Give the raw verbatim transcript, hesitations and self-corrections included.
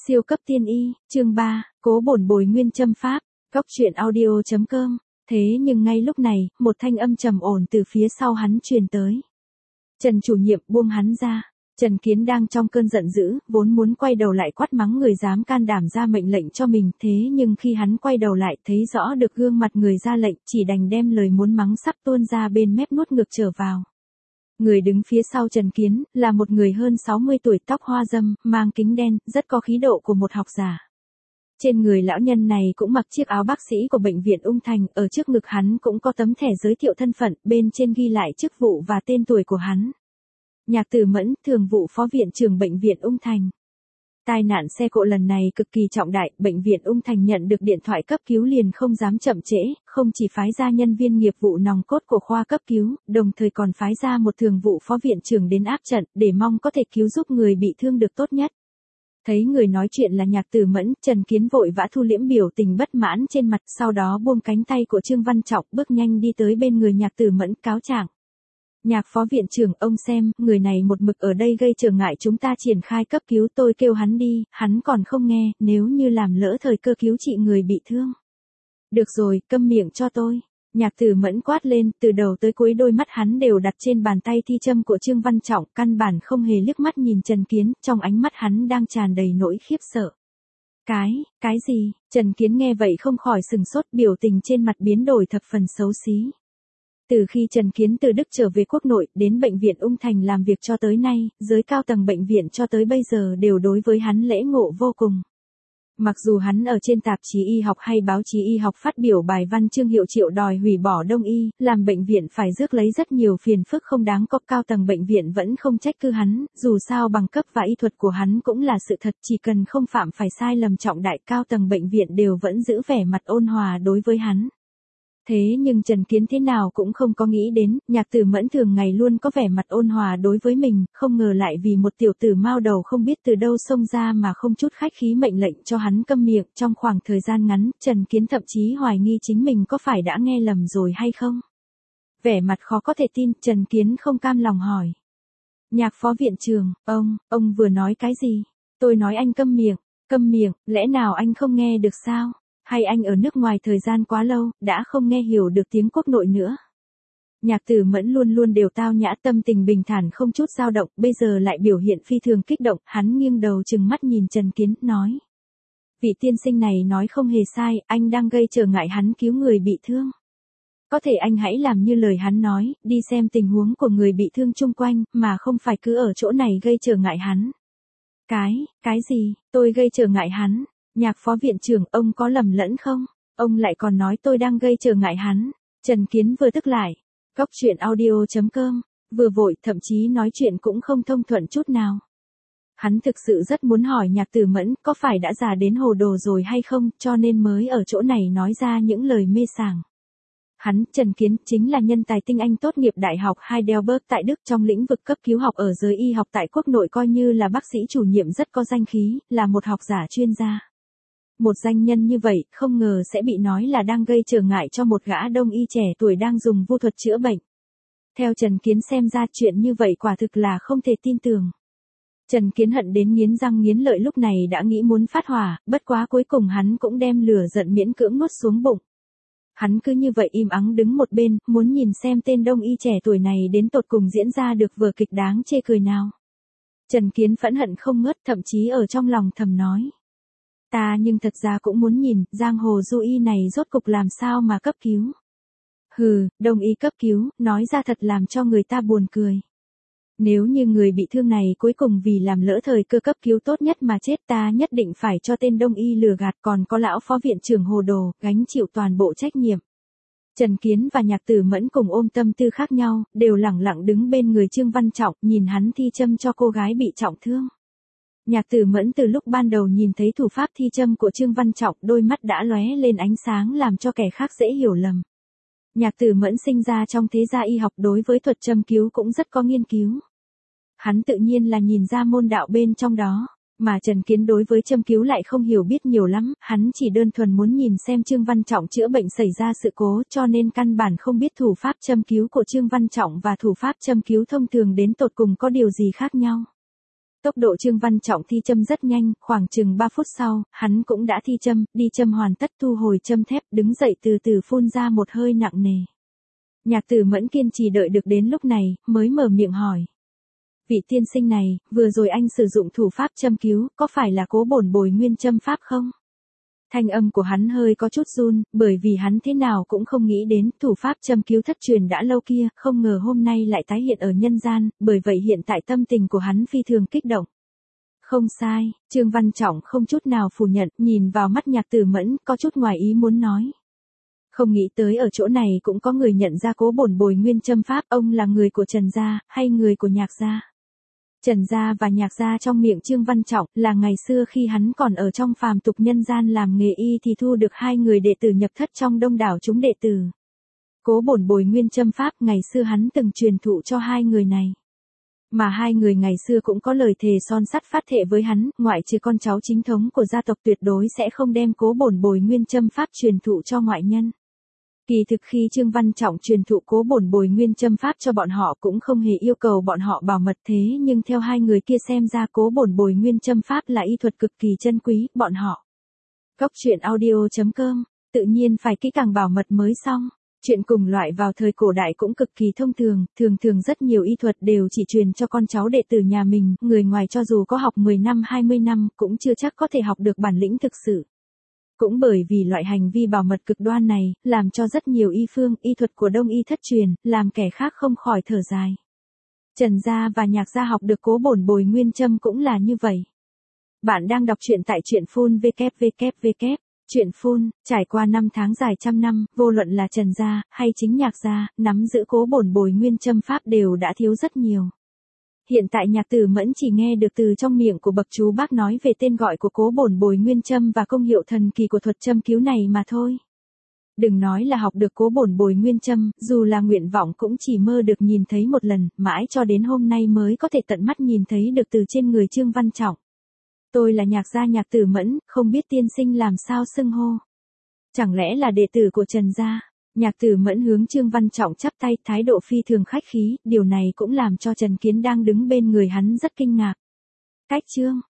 Siêu cấp tiên y, chương ba, cố bổn bồi nguyên châm pháp, góc truyện audio.com. Thế nhưng ngay lúc này, một thanh âm trầm ổn từ phía sau hắn truyền tới. Trần chủ nhiệm buông hắn ra. Trần Kiến đang trong cơn giận dữ, vốn muốn quay đầu lại quát mắng người dám can đảm ra mệnh lệnh cho mình, thế nhưng khi hắn quay đầu lại thấy rõ được gương mặt người ra lệnh, chỉ đành đem lời muốn mắng sắp tuôn ra bên mép nuốt ngược trở vào. Người đứng phía sau Trần Kiến, là một người hơn sáu mươi tuổi, tóc hoa râm, mang kính đen, rất có khí độ của một học giả. Trên người lão nhân này cũng mặc chiếc áo bác sĩ của bệnh viện Ung Thành, ở trước ngực hắn cũng có tấm thẻ giới thiệu thân phận, bên trên ghi lại chức vụ và tên tuổi của hắn. Nhạc Tử Mẫn, thường vụ phó viện trưởng bệnh viện Ung Thành. Tai nạn xe cộ lần này cực kỳ trọng đại, bệnh viện Ung Thành nhận được điện thoại cấp cứu liền không dám chậm trễ, không chỉ phái ra nhân viên nghiệp vụ nòng cốt của khoa cấp cứu, đồng thời còn phái ra một thường vụ phó viện trưởng đến áp trận, để mong có thể cứu giúp người bị thương được tốt nhất. Thấy người nói chuyện là Nhạc Tử Mẫn, Trần Kiến vội vã thu liễm biểu tình bất mãn trên mặt, sau đó buông cánh tay của Trương Văn Trọng, bước nhanh đi tới bên người Nhạc Tử Mẫn, cáo trạng. Nhạc phó viện trưởng, ông xem, người này một mực ở đây gây trở ngại chúng ta triển khai cấp cứu, tôi kêu hắn đi, hắn còn không nghe, nếu như làm lỡ thời cơ cứu trị người bị thương. Được rồi, câm miệng cho tôi. Nhạc Tử Mẫn quát lên, từ đầu tới cuối đôi mắt hắn đều đặt trên bàn tay thi châm của Trương Văn Trọng, căn bản không hề liếc mắt nhìn Trần Kiến, trong ánh mắt hắn đang tràn đầy nỗi khiếp sợ. Cái, cái gì? Trần Kiến nghe vậy không khỏi sừng sốt, biểu tình trên mặt biến đổi thập phần xấu xí. Từ khi Trần Kiến từ Đức trở về quốc nội, đến bệnh viện Ung Thành làm việc cho tới nay, giới cao tầng bệnh viện cho tới bây giờ đều đối với hắn lễ ngộ vô cùng. Mặc dù hắn ở trên tạp chí y học hay báo chí y học phát biểu bài văn chương hiệu triệu đòi hủy bỏ đông y, làm bệnh viện phải rước lấy rất nhiều phiền phức không đáng có, cao tầng bệnh viện vẫn không trách cứ hắn, dù sao bằng cấp và y thuật của hắn cũng là sự thật, chỉ cần không phạm phải sai lầm trọng đại, cao tầng bệnh viện đều vẫn giữ vẻ mặt ôn hòa đối với hắn. Thế nhưng Trần Kiến thế nào cũng không có nghĩ đến, Nhạc Tử Mẫn thường ngày luôn có vẻ mặt ôn hòa đối với mình, không ngờ lại vì một tiểu tử mao đầu không biết từ đâu xông ra mà không chút khách khí mệnh lệnh cho hắn câm miệng. Trong khoảng thời gian ngắn, Trần Kiến thậm chí hoài nghi chính mình có phải đã nghe lầm rồi hay không. Vẻ mặt khó có thể tin, Trần Kiến không cam lòng hỏi. Nhạc phó viện trưởng, ông, ông vừa nói cái gì? Tôi nói anh câm miệng, câm miệng, lẽ nào anh không nghe được sao? Hay anh ở nước ngoài thời gian quá lâu, đã không nghe hiểu được tiếng quốc nội nữa. Nhạc Tử Mẫn luôn luôn đều tao nhã, tâm tình bình thản không chút dao động, bây giờ lại biểu hiện phi thường kích động, hắn nghiêng đầu trừng mắt nhìn Trần Kiến, nói. Vị tiên sinh này nói không hề sai, anh đang gây trở ngại hắn cứu người bị thương. Có thể anh hãy làm như lời hắn nói, đi xem tình huống của người bị thương chung quanh, mà không phải cứ ở chỗ này gây trở ngại hắn. Cái, cái gì, tôi gây trở ngại hắn? Nhạc phó viện trưởng, ông có lầm lẫn không? Ông lại còn nói tôi đang gây trở ngại hắn. Trần Kiến vừa tức lại. Góc truyện audio.com. Vừa vội, thậm chí nói chuyện cũng không thông thuận chút nào. Hắn thực sự rất muốn hỏi Nhạc Tử Mẫn có phải đã già đến hồ đồ rồi hay không, cho nên mới ở chỗ này nói ra những lời mê sảng. Hắn, Trần Kiến, chính là nhân tài tinh anh tốt nghiệp Đại học Heidelberg tại Đức, trong lĩnh vực cấp cứu học ở giới y học tại quốc nội coi như là bác sĩ chủ nhiệm rất có danh khí, là một học giả chuyên gia. Một danh nhân như vậy, không ngờ sẽ bị nói là đang gây trở ngại cho một gã đông y trẻ tuổi đang dùng vu thuật chữa bệnh. Theo Trần Kiến xem ra chuyện như vậy quả thực là không thể tin tưởng. Trần Kiến hận đến nghiến răng nghiến lợi, lúc này đã nghĩ muốn phát hỏa, bất quá cuối cùng hắn cũng đem lửa giận miễn cưỡng nuốt xuống bụng. Hắn cứ như vậy im ắng đứng một bên, muốn nhìn xem tên đông y trẻ tuổi này đến tột cùng diễn ra được vở kịch đáng chê cười nào. Trần Kiến phẫn hận không ngớt, thậm chí ở trong lòng thầm nói. Ta nhưng thật ra cũng muốn nhìn, giang hồ du y này rốt cục làm sao mà cấp cứu. Hừ, đông y cấp cứu, nói ra thật làm cho người ta buồn cười. Nếu như người bị thương này cuối cùng vì làm lỡ thời cơ cấp cứu tốt nhất mà chết, ta nhất định phải cho tên đông y lừa gạt, còn có lão phó viện trưởng hồ đồ, gánh chịu toàn bộ trách nhiệm. Trần Kiến và Nhạc Tử Mẫn cùng ôm tâm tư khác nhau, đều lẳng lặng đứng bên người Trương Văn Trọng, nhìn hắn thi châm cho cô gái bị trọng thương. Nhạc Tử Mẫn từ lúc ban đầu nhìn thấy thủ pháp thi châm của Trương Văn Trọng, đôi mắt đã lóe lên ánh sáng làm cho kẻ khác dễ hiểu lầm. Nhạc Tử Mẫn sinh ra trong thế gia y học, đối với thuật châm cứu cũng rất có nghiên cứu. Hắn tự nhiên là nhìn ra môn đạo bên trong đó, mà Trần Kiến đối với châm cứu lại không hiểu biết nhiều lắm, hắn chỉ đơn thuần muốn nhìn xem Trương Văn Trọng chữa bệnh xảy ra sự cố, cho nên căn bản không biết thủ pháp châm cứu của Trương Văn Trọng và thủ pháp châm cứu thông thường đến tột cùng có điều gì khác nhau. Tốc độ Trương Văn Trọng thi châm rất nhanh, khoảng chừng ba phút sau, hắn cũng đã thi châm, đi châm hoàn tất thu hồi châm thép, đứng dậy từ từ phun ra một hơi nặng nề. Nhạc Tử Mẫn kiên trì đợi được đến lúc này, mới mở miệng hỏi. Vị tiên sinh này, vừa rồi anh sử dụng thủ pháp châm cứu, có phải là Cố Bổn Bồi nguyên châm pháp không? Thanh âm của hắn hơi có chút run, bởi vì hắn thế nào cũng không nghĩ đến thủ pháp châm cứu thất truyền đã lâu kia, không ngờ hôm nay lại tái hiện ở nhân gian, bởi vậy hiện tại tâm tình của hắn phi thường kích động. Không sai, Trương Văn Trọng không chút nào phủ nhận, nhìn vào mắt Nhạc Tử Mẫn, có chút ngoài ý muốn nói. Không nghĩ tới ở chỗ này cũng có người nhận ra Cố Bổn Bồi nguyên châm pháp, ông là người của Trần gia, hay người của Nhạc gia? Trần gia và Nhạc gia trong miệng Trương Văn Trọng là ngày xưa khi hắn còn ở trong phàm tục nhân gian làm nghề y thì thu được hai người đệ tử nhập thất trong đông đảo chúng đệ tử. Cố Bổn Bồi nguyên châm pháp ngày xưa hắn từng truyền thụ cho hai người này. Mà hai người ngày xưa cũng có lời thề son sắt phát thệ với hắn, ngoại trừ con cháu chính thống của gia tộc tuyệt đối sẽ không đem Cố Bổn Bồi nguyên châm pháp truyền thụ cho ngoại nhân. Kỳ thực khi Trương Văn Trọng truyền thụ Cố Bổn Bồi nguyên châm pháp cho bọn họ cũng không hề yêu cầu bọn họ bảo mật, thế nhưng theo hai người kia xem ra Cố Bổn Bồi nguyên châm pháp là y thuật cực kỳ chân quý, bọn họ. Góc truyện audio chấm com, tự nhiên phải kỹ càng bảo mật mới xong. Chuyện cùng loại vào thời cổ đại cũng cực kỳ thông thường, thường thường rất nhiều y thuật đều chỉ truyền cho con cháu đệ tử nhà mình, người ngoài cho dù có học mười năm hai mươi năm cũng chưa chắc có thể học được bản lĩnh thực sự. Cũng bởi vì loại hành vi bảo mật cực đoan này, làm cho rất nhiều y phương, y thuật của Đông y thất truyền, làm kẻ khác không khỏi thở dài. Trần gia và Nhạc gia học được Cố Bổn Bồi nguyên châm cũng là như vậy. Bạn đang đọc truyện tại truyện phun vê kép vê kép vê kép. Truyện phun, trải qua năm tháng dài trăm năm, vô luận là Trần gia, hay chính Nhạc gia, nắm giữ Cố Bổn Bồi nguyên châm pháp đều đã thiếu rất nhiều. Hiện tại Nhạc Tử Mẫn chỉ nghe được từ trong miệng của bậc chú bác nói về tên gọi của Cố Bổn Bồi nguyên châm và công hiệu thần kỳ của thuật châm cứu này mà thôi. Đừng nói là học được Cố Bổn Bồi nguyên châm, dù là nguyện vọng cũng chỉ mơ được nhìn thấy một lần, mãi cho đến hôm nay mới có thể tận mắt nhìn thấy được từ trên người Trương Văn Trọng. Tôi là Nhạc gia Nhạc Tử Mẫn, không biết tiên sinh làm sao xưng hô. Chẳng lẽ là đệ tử của Trần gia? Nhạc Tử Mẫn hướng Trương Văn Trọng chắp tay, thái độ phi thường khách khí, điều này cũng làm cho Trần Kiến đang đứng bên người hắn rất kinh ngạc. Cách Trương,